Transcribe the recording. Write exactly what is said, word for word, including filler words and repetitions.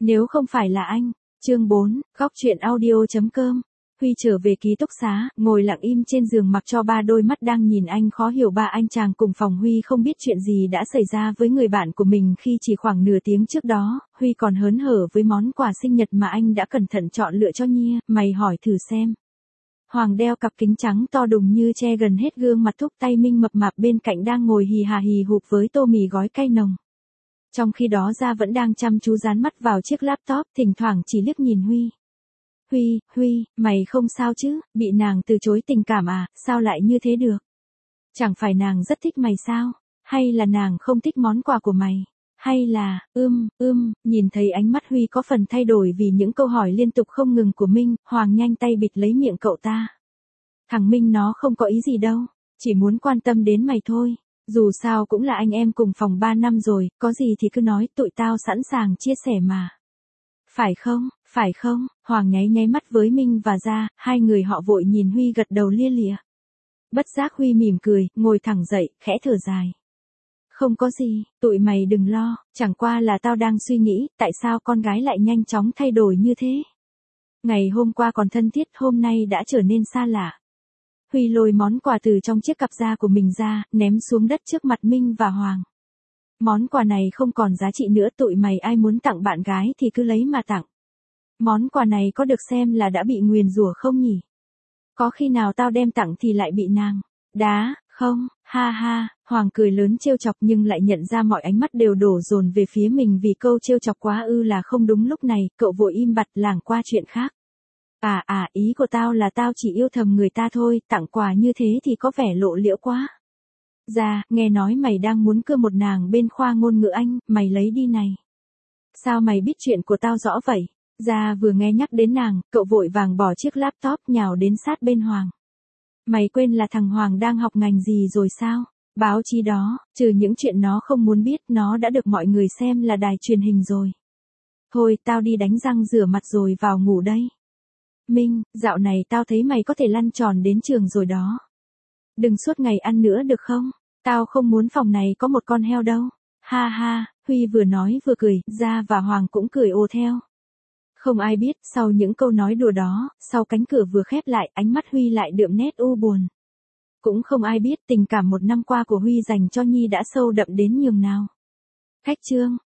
Nếu không phải là anh. Chương bốn, góc truyện audio.com. Huy trở về ký túc xá, ngồi lặng im trên giường mặc cho ba đôi mắt đang nhìn anh khó hiểu. Ba anh chàng cùng phòng Huy không biết chuyện gì đã xảy ra với người bạn của mình khi chỉ khoảng nửa tiếng trước đó, Huy còn hớn hở với món quà sinh nhật mà anh đã cẩn thận chọn lựa cho Nhia. Mày hỏi thử xem. Hoàng đeo cặp kính trắng to đùng như che gần hết gương mặt, thúc tay Minh mập mạp bên cạnh đang ngồi hì hà hì hụp với tô mì gói cay nồng. Trong khi đó Gia vẫn đang chăm chú dán mắt vào chiếc laptop, thỉnh thoảng chỉ liếc nhìn Huy. Huy, Huy, mày không sao chứ, bị nàng từ chối tình cảm à, sao lại như thế được? Chẳng phải nàng rất thích mày sao? Hay là nàng không thích món quà của mày? Hay là, ưm, ưm, nhìn thấy ánh mắt Huy có phần thay đổi vì những câu hỏi liên tục không ngừng của Minh, Hoàng nhanh tay bịt lấy miệng cậu ta. Thằng Minh nó không có ý gì đâu, chỉ muốn quan tâm đến mày thôi. Dù sao cũng là anh em cùng phòng ba năm rồi, có gì thì cứ nói, tụi tao sẵn sàng chia sẻ mà. Phải không, phải không? Hoàng nháy nháy mắt với Minh và Gia, hai người họ vội nhìn Huy gật đầu lia lịa. Bất giác Huy mỉm cười, ngồi thẳng dậy, khẽ thở dài. Không có gì, tụi mày đừng lo, chẳng qua là tao đang suy nghĩ, tại sao con gái lại nhanh chóng thay đổi như thế? Ngày hôm qua còn thân thiết, hôm nay đã trở nên xa lạ. Huy lôi món quà từ trong chiếc cặp da của mình ra, ném xuống đất trước mặt Minh và Hoàng. Món quà này không còn giá trị nữa, tụi mày ai muốn tặng bạn gái thì cứ lấy mà tặng. Món quà này có được xem là đã bị nguyền rủa không nhỉ? Có khi nào tao đem tặng thì lại bị nàng đá, không? Ha ha, Hoàng cười lớn trêu chọc nhưng lại nhận ra mọi ánh mắt đều đổ dồn về phía mình vì câu trêu chọc quá ư là không đúng. Lúc này, cậu vội im bặt lảng qua chuyện khác. À à, ý của tao là tao chỉ yêu thầm người ta thôi, tặng quà như thế thì có vẻ lộ liễu quá. Gia, nghe nói mày đang muốn cưa một nàng bên khoa ngôn ngữ Anh, mày lấy đi này. Sao mày biết chuyện của tao rõ vậy? Gia vừa nghe nhắc đến nàng, cậu vội vàng bỏ chiếc laptop nhào đến sát bên Hoàng. Mày quên là thằng Hoàng đang học ngành gì rồi sao? Báo chí đó, trừ những chuyện nó không muốn biết, nó đã được mọi người xem là đài truyền hình rồi. Thôi, tao đi đánh răng rửa mặt rồi vào ngủ đây. Minh, dạo này tao thấy mày có thể lăn tròn đến trường rồi đó. Đừng suốt ngày ăn nữa được không? Tao không muốn phòng này có một con heo đâu. Ha ha, Huy vừa nói vừa cười, Gia và Hoàng cũng cười ồ theo. Không ai biết, sau những câu nói đùa đó, sau cánh cửa vừa khép lại, ánh mắt Huy lại đượm nét u buồn. Cũng không ai biết tình cảm một năm qua của Huy dành cho Nhi đã sâu đậm đến nhường nào. Khách chương.